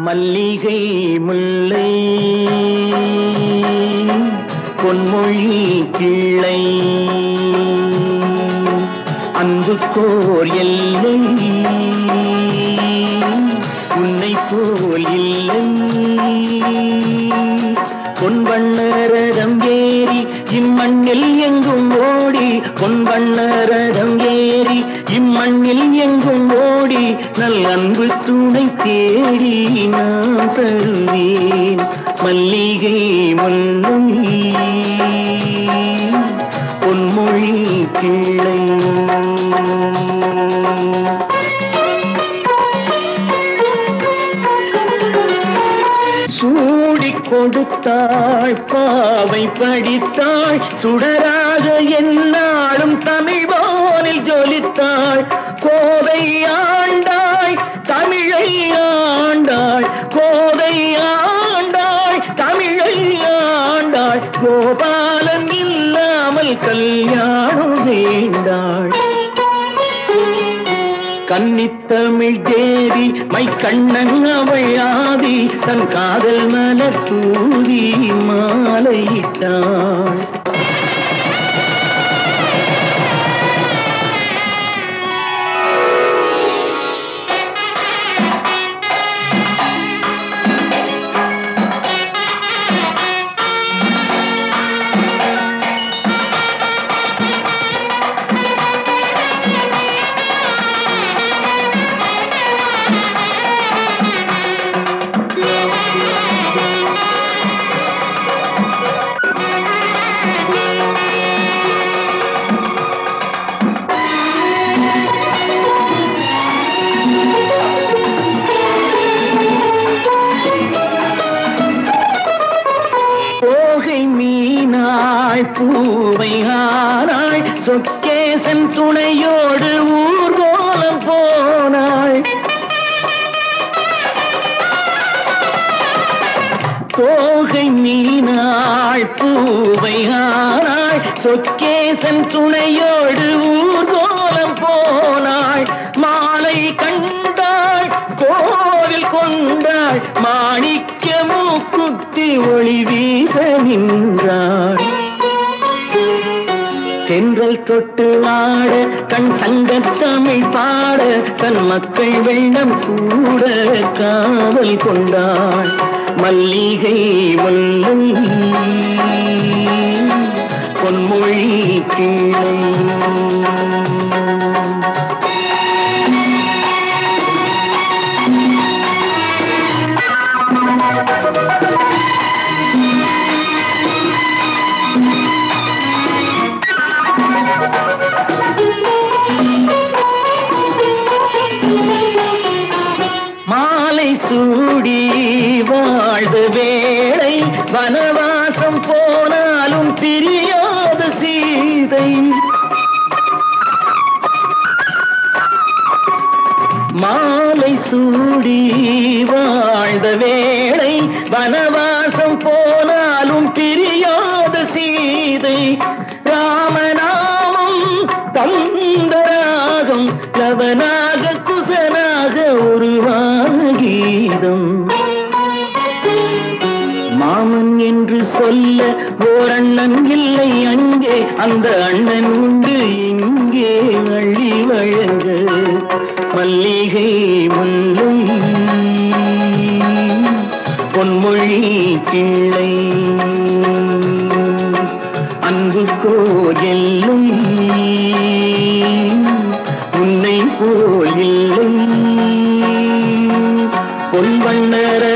மல்லிகை முல்லை பொன்மொழி கிள்ளை அன்புக்கோர் எல்லை உன்னை போல் இல்லை. பொன்வண்ணரதம் ஏறி இம்மண்ணில் எங்கும் ஓடி, பொன்வண்ணரதம் ஏறி இம்மண்ணில் எங்கும் ஓடி, நல் அன்பு துணை தேடி நான் தருவேன். மல்லிகை முல்லை பொன்மொழி கிள்ளை. சூடி கொடுத்தாள் பாவை படித்தாள், சுடராக என்னாலும் தமிழ் வானில் ஜொலித்தாள். கோதை ஆண்டாள் தமிழை ஆண்டாள், கோதை ஆண்டாள் தமிழை ஆண்டாள். கோபாலன் இல்லாமல் கல்யாணம் வேண்டாள். கன்னித்தமிழ் தேவி மை கண்ணன் அவள் ஆதி, தன் காதல் மலர் தூவி மாலையிட்டாள். மீனாள் பூவை ஆனாள், சொக்கேசன் துணையோடு ஊர்வலம் போனாள். தோகை மீனாள் பூவை ஆனாள், சொக்கேசன் துணையோடு ஊர்வலம் போனாள். மாலை கண்டாள் கோவில் கொண்டாள், மாணிக்க மூக்குத்தி ஒளி வீச நின்றாள். தென்றல் தொட்டு ஆட கண் சங்கத்தமிழ் பாட, தன் மக்கள் வெள்ளம் கூட காவல் கொண்டாள். மல்லிகை முல்லை பொன்மொழி கிள்ளை. மாலை சூடி வாழ்ந்த வேளை, வனவாசம் போனாலும் பிரியாத சீதை. மாலை சூடி வாழ்ந்த வேளை, வனவாசம் போனாலும் பிரியாத சீதை. ராமநாமம் தந்தராகம், லவனாக குசனாக உருவான கீதம். மாமன் என்று சொல்ல ஓர் அண்ணன் இல்லை அங்கே, அந்த அண்ணன் உண்டு இங்கே அள்ளி வழங்க. மல்லிகை முல்லை பொன்மொழி கிள்ளை அன்புக்கோர் எல்லை உன்னை போல் இல்லை. பொன்வண்ணர